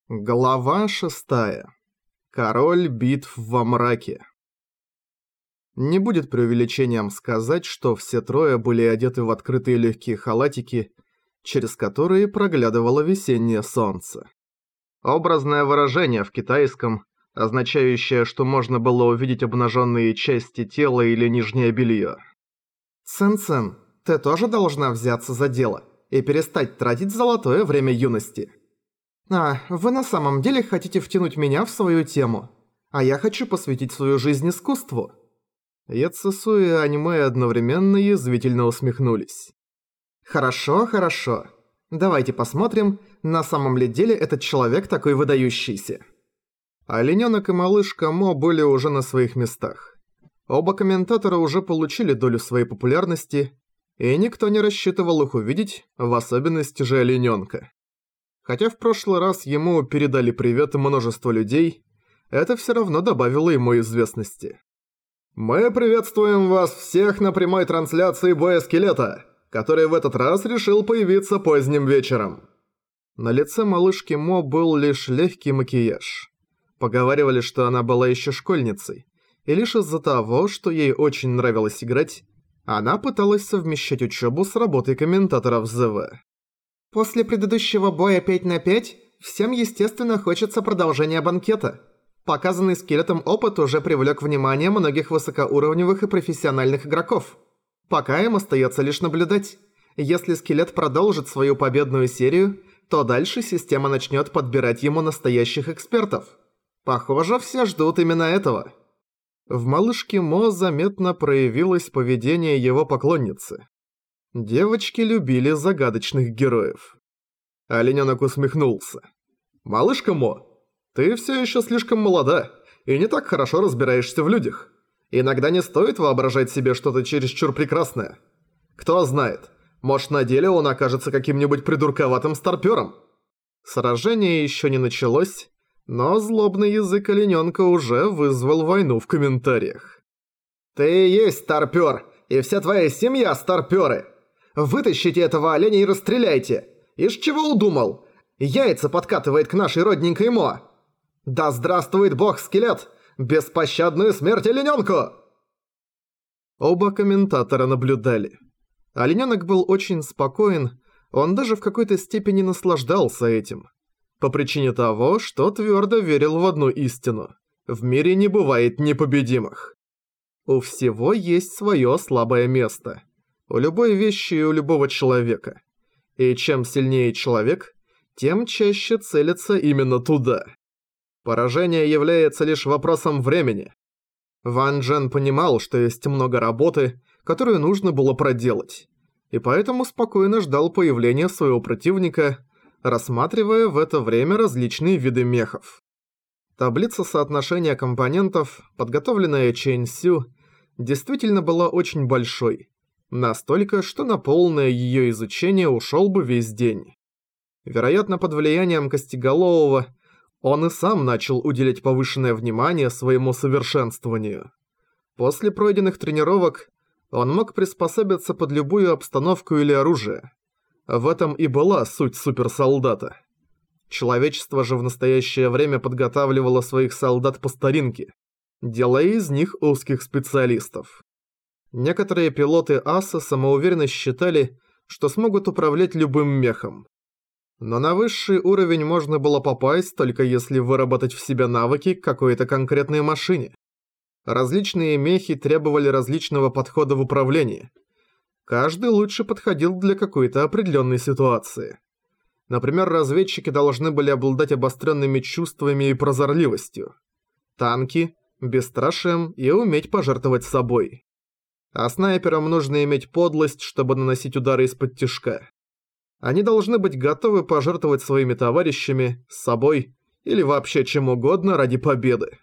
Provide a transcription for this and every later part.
Глава 6. Король битв во мраке. Не будет преувеличением сказать, что все трое были одеты в открытые легкие халатики, через которые проглядывало весеннее солнце. Образное выражение в китайском, означающее, что можно было увидеть обнаженные части тела или нижнее белье. «Цин-цин, ты тоже должна взяться за дело и перестать тратить золотое время юности». Вы на самом деле хотите втянуть меня в свою тему, а я хочу посвятить свою жизнь искусству». Яцесу и Аниме одновременно язвительно усмехнулись. «Хорошо, хорошо. Давайте посмотрим, на самом ли деле этот человек такой выдающийся». Оленёнок и малышка Мо были уже на своих местах. Оба комментатора уже получили долю своей популярности, и никто не рассчитывал их увидеть, в особенности же оленёнка. Хотя в прошлый раз ему передали привет множество людей, это все равно добавило ему известности. «Мы приветствуем вас всех на прямой трансляции боя скелета, который в этот раз решил появиться поздним вечером». На лице малышки Мо был лишь легкий макияж. Поговаривали, что она была еще школьницей, и лишь из-за того, что ей очень нравилось играть, она пыталась совмещать учебу с работой комментатора в ЗВ. После предыдущего боя 5 на 5, всем, естественно, хочется продолжения банкета. Показанный скелетом опыт уже привлек внимание многих высокоуровневых и профессиональных игроков. Пока им остается лишь наблюдать. Если скелет продолжит свою победную серию, то дальше система начнет подбирать ему настоящих экспертов. Похоже, все ждут именно этого. В малышке Мо заметно проявилось поведение его поклонницы. Девочки любили загадочных героев. Оленёнок усмехнулся. «Малышка Мо, ты всё ещё слишком молода и не так хорошо разбираешься в людях. Иногда не стоит воображать себе что-то чересчур прекрасное. Кто знает, может, на деле он окажется каким-нибудь придурковатым старпёром». Сражение ещё не началось, но злобный язык оленёнка уже вызвал войну в комментариях. «Ты и есть старпёр, и вся твоя семья старпёры! Вытащите этого оленя и расстреляйте! Ишь чего удумал? Яйца подкатывает к нашей родненькой Мо! Да здравствует бог-скелет! Беспощадную смерть оленёнку!» Оба комментатора наблюдали. Оленёнок был очень спокоен, он даже в какой-то степени наслаждался этим. По причине того, что твёрдо верил в одну истину. В мире не бывает непобедимых. У всего есть своё слабое место. У любой вещи и у любого человека. И чем сильнее человек, тем чаще целится именно туда. Поражение является лишь вопросом времени. Ван Джен понимал, что есть много работы, которую нужно было проделать, и поэтому спокойно ждал появления своего противника, рассматривая в это время различные виды мехов. Таблица соотношения компонентов, подготовленная Чэнь Сю, действительно была очень большой. Настолько, что на полное её изучение ушёл бы весь день. Вероятно, под влиянием Костеголового он и сам начал уделять повышенное внимание своему совершенствованию. После пройденных тренировок он мог приспособиться под любую обстановку или оружие. В этом и была суть суперсолдата. Человечество же в настоящее время подготавливало своих солдат по старинке, делая из них узких специалистов. Некоторые пилоты АСА самоуверенно считали, что смогут управлять любым мехом. Но на высший уровень можно было попасть, только если выработать в себе навыки к какой-то конкретной машине. Различные мехи требовали различного подхода в управлении. Каждый лучше подходил для какой-то определенной ситуации. Например, разведчики должны были обладать обостренными чувствами и прозорливостью. Танки – бесстрашием и уметь пожертвовать собой. А снайперам нужно иметь подлость, чтобы наносить удары из-под тишка. Они должны быть готовы пожертвовать своими товарищами, собой или вообще чем угодно ради победы.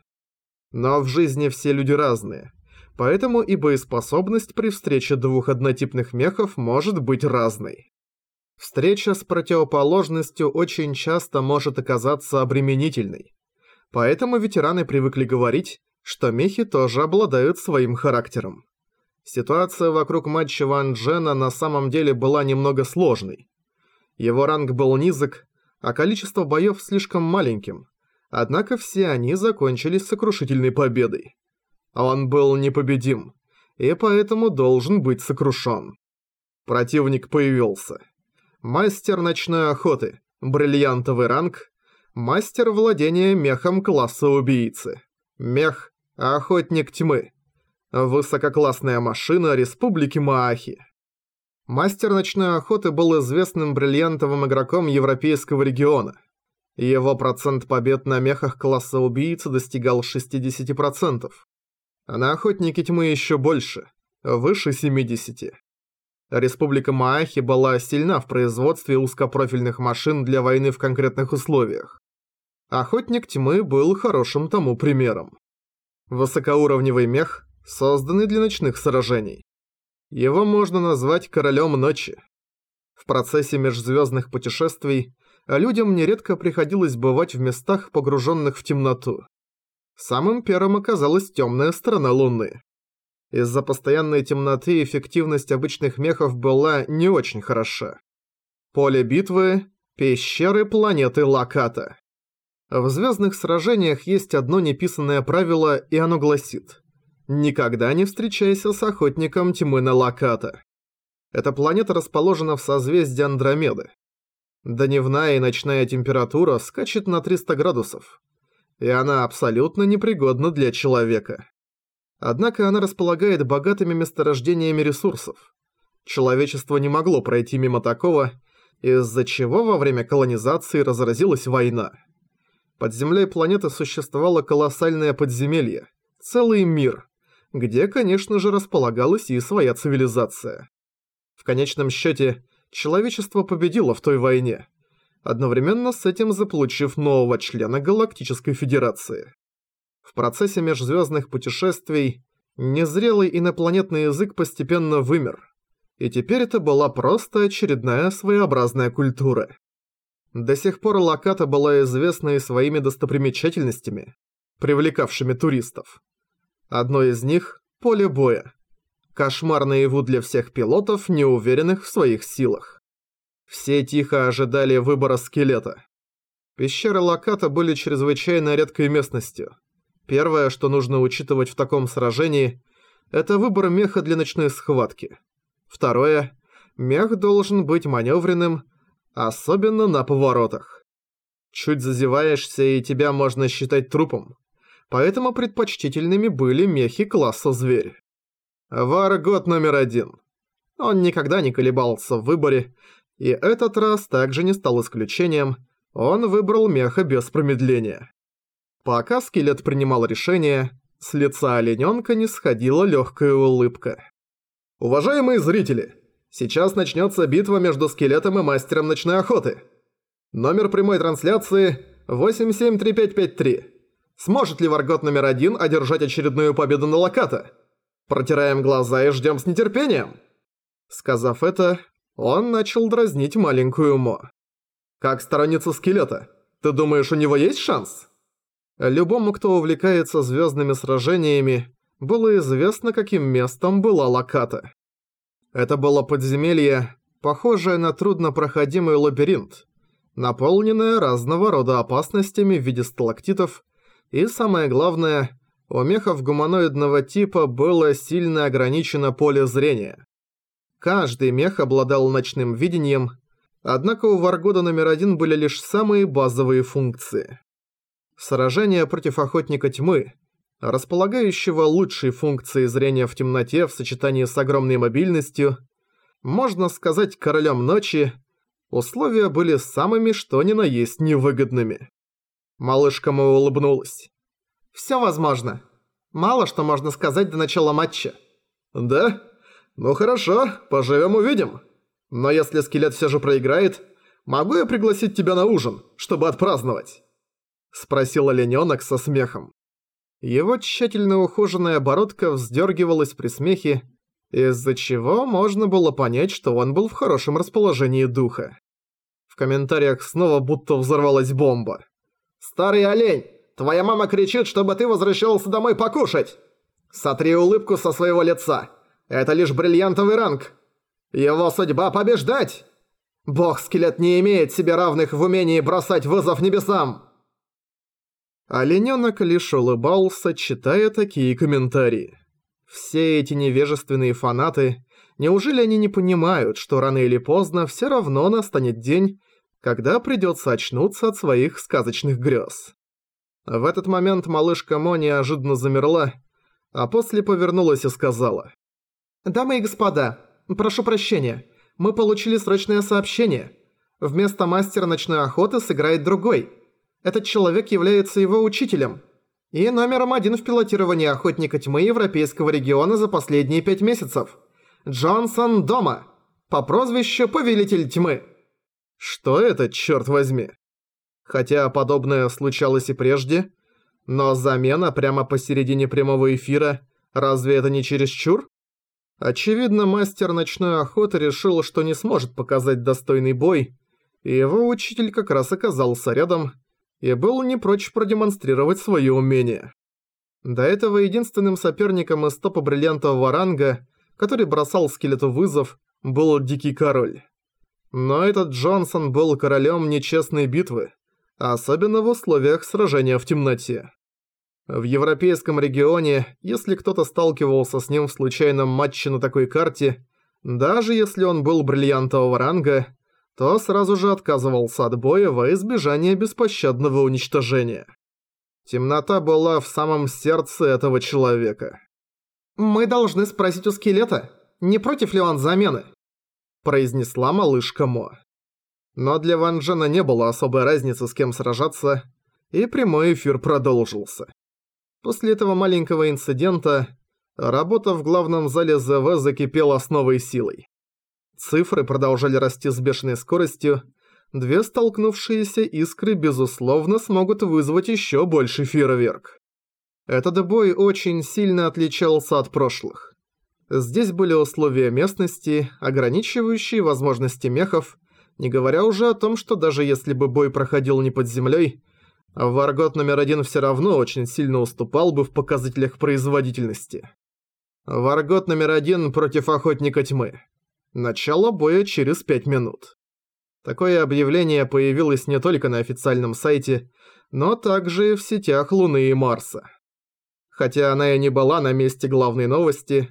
Но в жизни все люди разные, поэтому и боеспособность при встрече двух однотипных мехов может быть разной. Встреча с противоположностью очень часто может оказаться обременительной. Поэтому ветераны привыкли говорить, что мехи тоже обладают своим характером. Ситуация вокруг матча Ван Джена на самом деле была немного сложной. Его ранг был низок, а количество боёв слишком маленьким. Однако все они закончились сокрушительной победой. Он был непобедим, и поэтому должен быть сокрушен. Противник появился. Мастер ночной охоты, бриллиантовый ранг, мастер владения мехом класса убийцы. Мех – охотник тьмы. Высококлассная машина Республики Маахи. Мастер ночной охоты был известным бриллиантовым игроком европейского региона. Его процент побед на мехах класса убийцы достигал 60%. А на охотнике тьмы еще больше, выше 70%. Республика Маахи была сильна в производстве узкопрофильных машин для войны в конкретных условиях. Охотник тьмы был хорошим тому примером. Высокоуровневый мех, созданный для ночных сражений. Его можно назвать королем ночи. В процессе межзвездных путешествий людям нередко приходилось бывать в местах, погруженных в темноту. Самым первым оказалась темная сторона Луны. Из-за постоянной темноты эффективность обычных мехов была не очень хороша. Поле битвы – пещеры планеты Лаката. В звездных сражениях есть одно неписанное правило, и оно гласит: никогда не встречайся с охотником тьмы на Лаката. Эта планета расположена в созвездии Андромеды. Дневная и ночная температура скачет на 300 градусов, и она абсолютно непригодна для человека. Однако она располагает богатыми месторождениями ресурсов. Человечество не могло пройти мимо такого, из-за чего во время колонизации разразилась война. Под землей планеты существовало колоссальное подземелье, целый мир, где, конечно же, располагалась и своя цивилизация. В конечном счете, человечество победило в той войне, одновременно с этим заполучив нового члена Галактической Федерации. В процессе межзвездных путешествий незрелый инопланетный язык постепенно вымер, и теперь это была просто очередная своеобразная культура. До сих пор Лаката была известна и своими достопримечательностями, привлекавшими туристов. Одно из них – поле боя. Кошмар наяву для всех пилотов, неуверенных в своих силах. Все тихо ожидали выбора скелета. Пещеры Лаката были чрезвычайно редкой местностью. Первое, что нужно учитывать в таком сражении – это выбор меха для ночной схватки. Второе – мех должен быть маневренным, особенно на поворотах. Чуть зазеваешься, и тебя можно считать трупом. Поэтому предпочтительными были мехи класса зверь. Варгот номер 1. Он никогда не колебался в выборе, и этот раз также не стал исключением, он выбрал меха без промедления. Пока скелет принимал решение, с лица оленёнка не сходила легкая улыбка. «Уважаемые зрители, сейчас начнется битва между скелетом и мастером ночной охоты. Номер прямой трансляции 873553. Сможет ли Варгот номер 1 одержать очередную победу на Лаката? Протираем глаза и ждем с нетерпением». Сказав это, он начал дразнить маленькую Мо. «Как сторонница скелета, ты думаешь, у него есть шанс?» Любому, кто увлекается звездными сражениями, было известно, каким местом была Лаката. Это было подземелье, похожее на труднопроходимый лабиринт, наполненное разного рода опасностями в виде сталактитов, и самое главное, у мехов гуманоидного типа было сильно ограничено поле зрения. Каждый мех обладал ночным видением, однако у Варгода номер 1 были лишь самые базовые функции. Сражение против Охотника Тьмы, располагающего лучшей функцией зрения в темноте в сочетании с огромной мобильностью, можно сказать, королем ночи, условия были самыми что ни на есть невыгодными. Малышка Мо улыбнулась. «Всё возможно. Мало что можно сказать до начала матча». «Да? Ну хорошо, поживем-увидим. Но если скелет всё же проиграет, могу я пригласить тебя на ужин, чтобы отпраздновать?» Спросил оленёнок со смехом. Его тщательно ухоженная бородка вздёргивалась при смехе, из-за чего можно было понять, что он был в хорошем расположении духа. В комментариях снова будто взорвалась бомба. «Старый олень, твоя мама кричит, чтобы ты возвращался домой покушать! Сотри улыбку со своего лица! Это лишь бриллиантовый ранг! Его судьба побеждать!» Бог-скелет не имеет себе равных в умении бросать вызов небесам!» Оленёнок лишь улыбался, читая такие комментарии. Все эти невежественные фанаты, неужели они не понимают, что рано или поздно всё равно настанет день, когда придётся очнуться от своих сказочных грёз? В этот момент малышка Мо неожиданно замерла, а после повернулась и сказала: «Дамы и господа, прошу прощения, мы получили срочное сообщение. Вместо мастера ночной охоты сыграет другой. Этот человек является его учителем и номером 1 в пилотировании Охотника Тьмы Европейского региона за последние 5 месяцев. Джонсон Дома, по прозвищу Повелитель Тьмы». Что это, чёрт возьми? Хотя подобное случалось и прежде, но замена прямо посередине прямого эфира, разве это не чересчур? Очевидно, мастер ночной охоты решил, что не сможет показать достойный бой, и его учитель как раз оказался рядом и был не прочь продемонстрировать свои умения. До этого единственным соперником из топа бриллиантового ранга, который бросал скелету вызов, был Дикий Король. Но этот Джонсон был королем нечестной битвы, особенно в условиях сражения в темноте. В европейском регионе, если кто-то сталкивался с ним в случайном матче на такой карте, даже если он был бриллиантового ранга, то сразу же отказывался от боя во избежание беспощадного уничтожения. Темнота была в самом сердце этого человека. «Мы должны спросить у скелета, не против ли он замены?» произнесла малышка Мо. Но для Ван Джена не было особой разницы, с кем сражаться, и прямой эфир продолжился. После этого маленького инцидента работа в главном зале ЗВ закипела с новой силой. Цифры продолжали расти с бешеной скоростью, две столкнувшиеся искры безусловно смогут вызвать еще больший фейерверк. Этот бой очень сильно отличался от прошлых. Здесь были условия местности, ограничивающие возможности мехов, не говоря уже о том, что даже если бы бой проходил не под землей, Варгот номер 1 все равно очень сильно уступал бы в показателях производительности. Варгот номер 1 против Охотника Тьмы. Начало боя через 5 минут. Такое объявление появилось не только на официальном сайте, но также и в сетях Луны и Марса. Хотя она и не была на месте главной новости,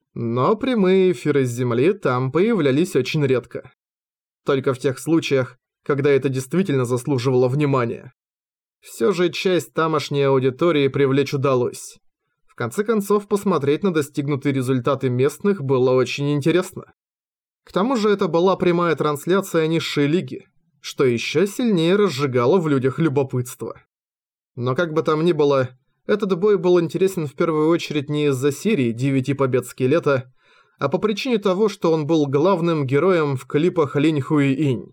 но прямые эфиры с Земли там появлялись очень редко. Только в тех случаях, когда это действительно заслуживало внимания. Всё же часть тамошней аудитории привлечь удалось. В конце концов, посмотреть на достигнутые результаты местных было очень интересно. К тому же это была прямая трансляция низшей лиги, что ещё сильнее разжигало в людях любопытство. Но как бы там ни было, этот бой был интересен в первую очередь не из-за серии 9 побед скелета, а по причине того, что он был главным героем в клипах Линь Хуи Инь.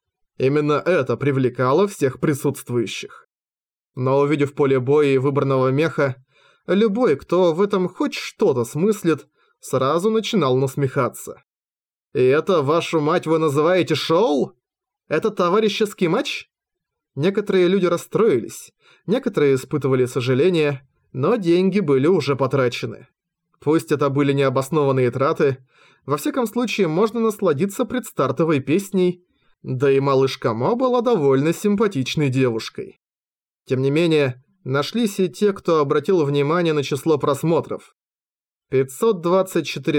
Именно это привлекало всех присутствующих. Но увидев поле боя и выбранного меха, любой, кто в этом хоть что-то смыслит, сразу начинал насмехаться. «И это, вашу мать, вы называете шоу? Это товарищеский матч?» Некоторые люди расстроились, некоторые испытывали сожаление, но деньги были уже потрачены. Пусть это были необоснованные траты, во всяком случае можно насладиться предстартовой песней, да и малышка Мо была довольно симпатичной девушкой. Тем не менее, нашлись и те, кто обратил внимание на число просмотров. 524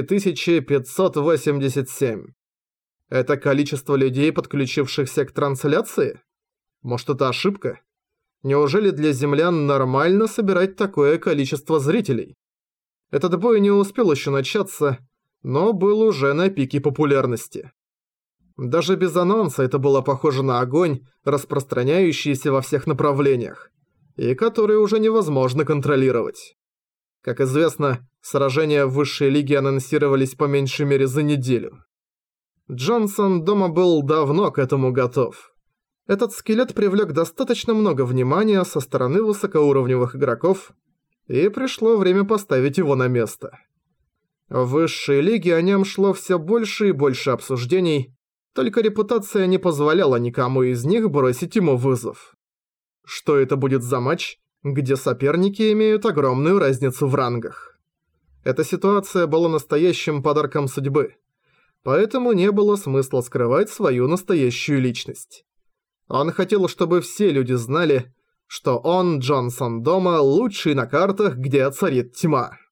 587. Это количество людей, подключившихся к трансляции? Может, это ошибка? Неужели для землян нормально собирать такое количество зрителей? Этот бой не успел еще начаться, но был уже на пике популярности. Даже без анонса это было похоже на огонь, распространяющийся во всех направлениях, и который уже невозможно контролировать. Как известно, сражения в высшей лиге анонсировались по меньшей мере за неделю. Джонсон дома был давно к этому готов. Этот скелет привлек достаточно много внимания со стороны высокоуровневых игроков, и пришло время поставить его на место. В высшей лиге о нем шло все больше и больше обсуждений, только репутация не позволяла никому из них бросить ему вызов. Что это будет за матч, где соперники имеют огромную разницу в рангах? Эта ситуация была настоящим подарком судьбы. поэтому не было смысла скрывать свою настоящую личность. Он хотел, чтобы все люди знали, что он, Джонсон Дома, лучший на картах, где царит тьма.